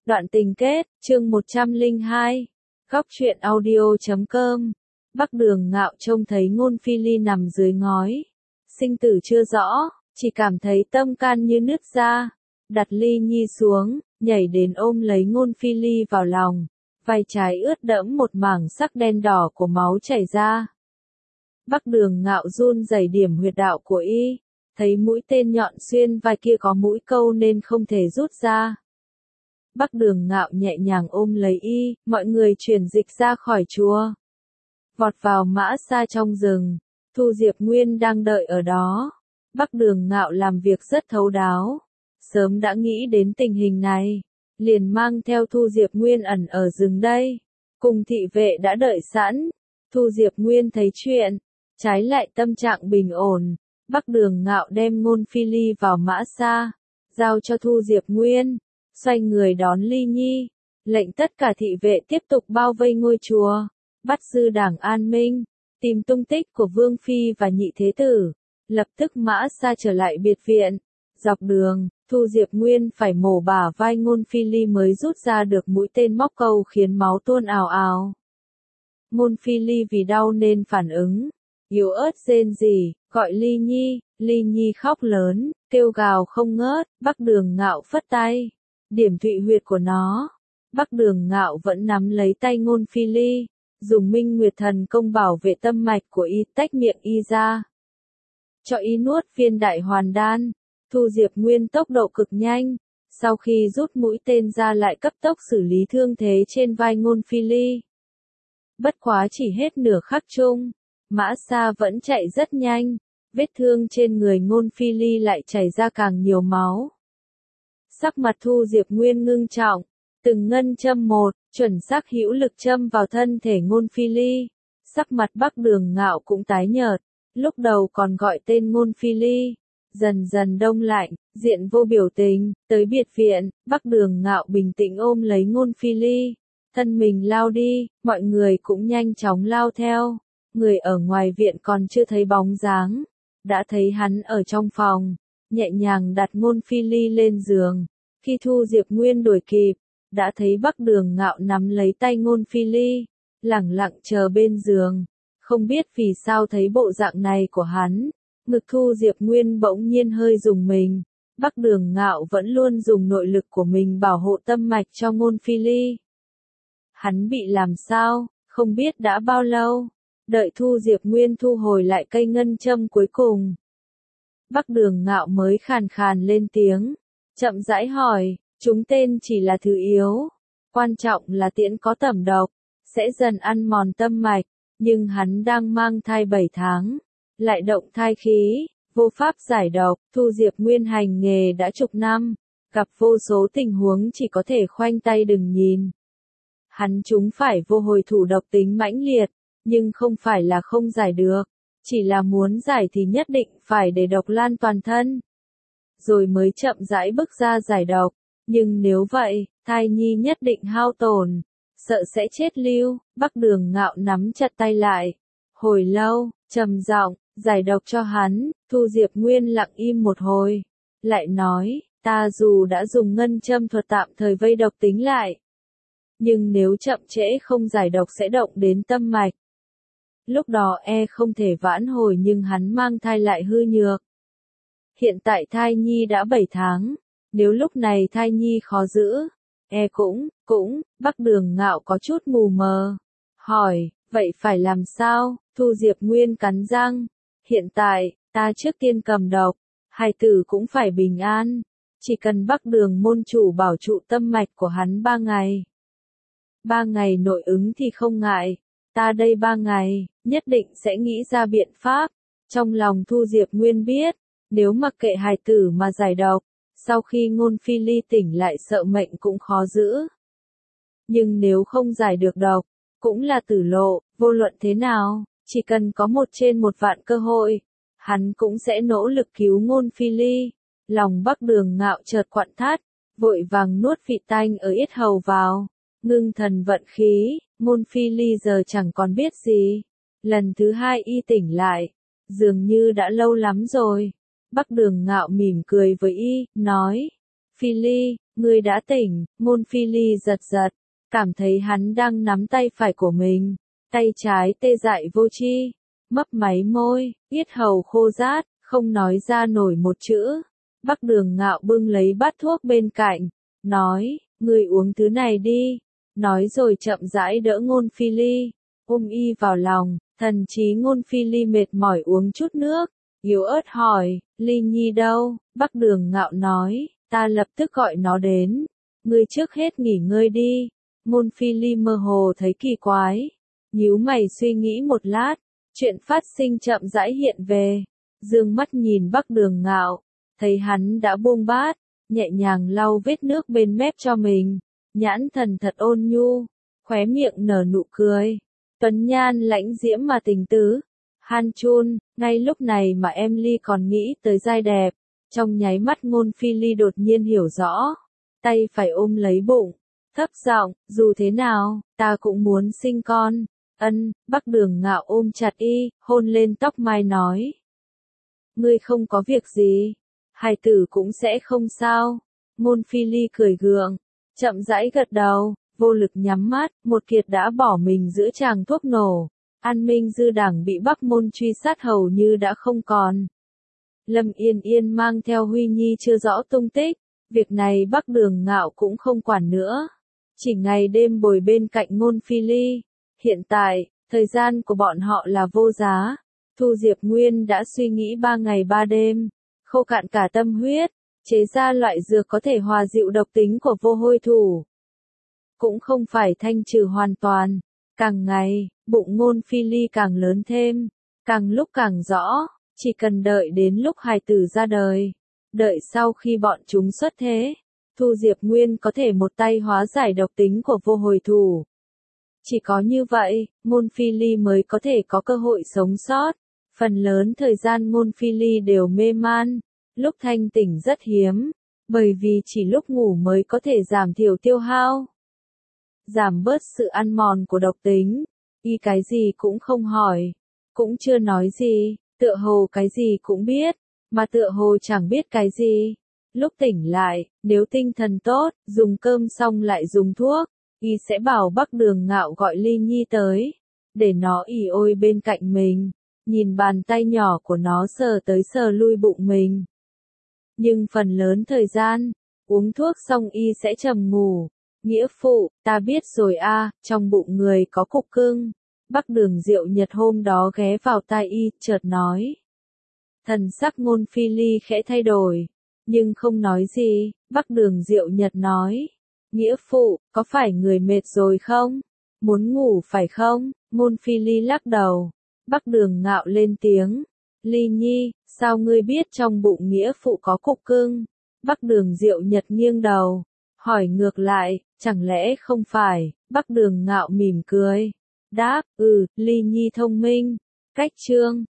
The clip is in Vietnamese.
Đoạn tình kết, chương 102. Góc truyện audio.com. Bắc Đường Ngạo trông thấy Ngôn Phi Ly nằm dưới ngói. Sinh tử chưa rõ, chỉ cảm thấy tâm can như nứt ra. Đặt ly nhi xuống, nhảy đến ôm lấy Ngôn Phi Ly vào lòng. Vai trái ướt đẫm một mảng sắc đen đỏ của máu chảy ra. Bắc Đường Ngạo run rẩy điểm huyệt đạo của y. Thấy mũi tên nhọn xuyên vai kia có mũi câu nên không thể rút ra. Bắc Đường Ngạo nhẹ nhàng ôm lấy y, mọi người chuyển dịch ra khỏi chùa. Vọt vào Mã Sa trong rừng, Thu Diệp Nguyên đang đợi ở đó. Bắc Đường Ngạo làm việc rất thấu đáo. Sớm đã nghĩ đến tình hình này, liền mang theo Thu Diệp Nguyên ẩn ở rừng đây. Cùng thị vệ đã đợi sẵn. Thu Diệp Nguyên thấy chuyện, trái lại tâm trạng bình ổn. Bắc Đường Ngạo đem Ngôn Phi Ly vào Mã Sa, giao cho Thu Diệp Nguyên. Xoay người đón Ly Nhi, lệnh tất cả thị vệ tiếp tục bao vây ngôi chùa, bắt Dư Đảng an minh, tìm tung tích của Vương Phi và Nhị Thế Tử. Lập tức Mã Sa trở lại biệt viện. Dọc đường, Thu Diệp Nguyên phải mổ bả vai Ngôn Phi Ly mới rút ra được mũi tên móc câu khiến máu tuôn ào ào. Ngôn Phi Ly vì đau nên phản ứng yếu ớt rên rỉ, gọi Ly Nhi. Ly Nhi khóc lớn, kêu gào không ngớt. Bắc Đường Ngạo phất tay, điểm thụy huyệt của nó. Bắc Đường Ngạo vẫn nắm lấy tay Ngôn Phi Ly, dùng Minh Nguyệt Thần Công bảo vệ tâm mạch của y, tách miệng y ra, cho y nuốt viên đại hoàn đan. Thu Diệp Nguyên tốc độ cực nhanh, sau khi rút mũi tên ra lại cấp tốc xử lý thương thế trên vai Ngôn Phi Ly. Bất quá chỉ hết nửa khắc chung, Mã Sa vẫn chạy rất nhanh, vết thương trên người Ngôn Phi Ly lại chảy ra càng nhiều máu. Sắc mặt Thu Diệp Nguyên ngưng trọng, từng ngân châm một, chuẩn xác hữu lực châm vào thân thể Ngôn Phi Ly. Sắc mặt Bắc Đường Ngạo cũng tái nhợt, lúc đầu còn gọi tên Ngôn Phi Ly, dần dần đông lạnh, diện vô biểu tình. Tới biệt viện, Bắc Đường Ngạo bình tĩnh ôm lấy Ngôn Phi Ly, thân mình lao đi, mọi người cũng nhanh chóng lao theo. Người ở ngoài viện còn chưa thấy bóng dáng, đã thấy hắn ở trong phòng, nhẹ nhàng đặt Ngôn Phi Ly lên giường. Khi Thu Diệp Nguyên đuổi kịp, đã thấy Bắc Đường Ngạo nắm lấy tay Ngôn Phi Ly, lẳng lặng chờ bên giường. Không biết vì sao thấy bộ dạng này của hắn, ngực Thu Diệp Nguyên bỗng nhiên hơi rùng mình. Bắc Đường Ngạo vẫn luôn dùng nội lực của mình bảo hộ tâm mạch cho Ngôn Phi Ly. Hắn bị làm sao, không biết đã bao lâu. Đợi Thu Diệp Nguyên thu hồi lại cây ngân châm cuối cùng, Bắc Đường Ngạo mới khàn khàn lên tiếng, chậm rãi hỏi, chúng tên chỉ là thứ yếu, quan trọng là tiễn có tẩm độc, sẽ dần ăn mòn tâm mạch, nhưng hắn đang mang thai 7 tháng, lại động thai khí, vô pháp giải độc. Thu Diệp Nguyên hành nghề đã chục năm, gặp vô số tình huống chỉ có thể khoanh tay đừng nhìn. Hắn chúng phải vô hồi thủ độc tính mãnh liệt, nhưng không phải là không giải được, chỉ là muốn giải thì nhất định phải để độc lan toàn thân, rồi mới chậm rãi bước ra giải độc. Nhưng nếu vậy, thai nhi nhất định hao tổn, sợ sẽ chết lưu. Bắc Đường Ngạo nắm chặt tay lại, hồi lâu, trầm giọng, giải độc cho hắn. Thu Diệp Nguyên lặng im một hồi, lại nói, ta dù đã dùng ngân châm thuật tạm thời vây độc tính lại, nhưng nếu chậm trễ không giải độc sẽ động đến tâm mạch. Lúc đó không thể vãn hồi, nhưng hắn mang thai lại hư nhược. Hiện tại thai nhi đã 7 tháng, nếu lúc này thai nhi khó giữ, cũng, Bắc Đường Ngạo có chút mù mờ. Hỏi, vậy phải làm sao? Thu Diệp Nguyên cắn răng, hiện tại, ta trước tiên cầm độc, hài tử cũng phải bình an, chỉ cần Bắc Đường môn chủ bảo trụ tâm mạch của hắn 3 ngày. 3 ngày nội ứng thì không ngại, ta đây 3 ngày, nhất định sẽ nghĩ ra biện pháp. Trong lòng Thu Diệp Nguyên biết, nếu mặc kệ hài tử mà giải độc, sau khi Ngôn Phi Ly tỉnh lại sợ mệnh cũng khó giữ. Nhưng nếu không giải được độc, cũng là tử lộ. Vô luận thế nào, chỉ cần có 1 trên 1 vạn cơ hội, hắn cũng sẽ nỗ lực cứu Ngôn Phi Ly. Lòng Bắc Đường Ngạo chợt quặn thắt, vội vàng nuốt vị tanh ở yết hầu vào, ngưng thần vận khí. Ngôn Phi Ly giờ chẳng còn biết gì. Lần thứ 2 y tỉnh lại, dường như đã lâu lắm rồi. Bắc Đường Ngạo mỉm cười với y, nói, Phi Ly, Ngươi đã tỉnh, Ngôn Phi Ly giật giật, cảm thấy hắn đang nắm tay phải của mình, tay trái tê dại vô tri, mấp máy môi, yết hầu khô rát, không nói ra nổi một chữ. Bắc Đường Ngạo bưng lấy bát thuốc bên cạnh, nói, ngươi uống thứ này đi, nói rồi chậm rãi đỡ Ngôn Phi Ly, ôm y vào lòng, thần trí Ngôn Phi Ly mệt mỏi uống chút nước, yếu ớt hỏi, Ly Nhi đâu? Bắc Đường Ngạo nói, ta lập tức gọi nó đến, ngươi trước hết nghỉ ngơi đi. Ngôn Phi Ly mơ hồ thấy kỳ quái, nhíu mày suy nghĩ một lát, chuyện phát sinh chậm rãi hiện về, dương mắt nhìn Bắc Đường Ngạo, thấy hắn đã buông bát, nhẹ nhàng lau vết nước bên mép cho mình, nhãn thần thật ôn nhu, khóe miệng nở nụ cười, tuấn nhan lãnh diễm mà tình tứ. Han Chun, ngay lúc này mà em Ly còn nghĩ tới giai đẹp, trong nháy mắt Ngôn Phi Ly đột nhiên hiểu rõ, tay phải ôm lấy bụng, thấp giọng, dù thế nào, ta cũng muốn sinh con. Ân, Bắc Đường Ngạo ôm chặt y, hôn lên tóc mai nói. Ngươi không có việc gì, hài tử cũng sẽ không sao. Ngôn Phi Ly cười gượng, chậm rãi gật đầu, vô lực nhắm mắt, một kiệt đã bỏ mình giữa tràng thuốc nổ. An Minh Dư Đảng bị Bắc Môn truy sát hầu như đã không còn. Lâm Yên Yên mang theo Huy Nhi chưa rõ tung tích, việc này Bắc Đường Ngạo cũng không quản nữa. Chỉ ngày đêm bồi bên cạnh Ngôn Phi Ly. Hiện tại, thời gian của bọn họ là vô giá. Thu Diệp Nguyên đã suy nghĩ 3 ngày 3 đêm, khô cạn cả tâm huyết, chế ra loại dược có thể hòa dịu độc tính của vô hôi thủ. Cũng không phải thanh trừ hoàn toàn. Càng ngày, bụng Ngôn Phi Ly càng lớn thêm, càng lúc càng rõ, chỉ cần đợi đến lúc hài tử ra đời, đợi sau khi bọn chúng xuất thế, Thu Diệp Nguyên có thể một tay hóa giải độc tính của vô hồi thủ. Chỉ có như vậy, Ngôn Phi Ly mới có thể có cơ hội sống sót. Phần lớn thời gian Ngôn Phi Ly đều mê man, lúc thanh tỉnh rất hiếm, bởi vì chỉ lúc ngủ mới có thể giảm thiểu tiêu hao, giảm bớt sự ăn mòn của độc tính. Y cái gì cũng không hỏi, cũng chưa nói gì, tựa hồ cái gì cũng biết, mà tựa hồ chẳng biết cái gì. Lúc tỉnh lại, nếu tinh thần tốt, dùng cơm xong lại dùng thuốc, y sẽ bảo Bắc Đường Ngạo gọi Ly Nhi tới, để nó ỉ ôi bên cạnh mình, nhìn bàn tay nhỏ của nó sờ tới sờ lui bụng mình. Nhưng phần lớn thời gian, uống thuốc xong y sẽ trầm ngủ. Nghĩa phụ, ta biết rồi a, trong bụng người có cục cưng. Bắc Đường Diệu Nhật hôm đó ghé vào tai y, chợt nói. Thần sắc Ngôn Phi Ly khẽ thay đổi, nhưng không nói gì. Bắc Đường Diệu Nhật nói. Nghĩa phụ, có phải người mệt rồi không? Muốn ngủ phải không? Ngôn Phi Ly lắc đầu. Bắc Đường Ngạo lên tiếng. Ly Nhi, sao ngươi biết trong bụng nghĩa phụ có cục cưng? Bắc Đường Diệu Nhật nghiêng đầu, hỏi ngược lại, chẳng lẽ không phải? Bắc Đường Ngạo mỉm cười, đáp, Ly Nhi thông minh. Cách chương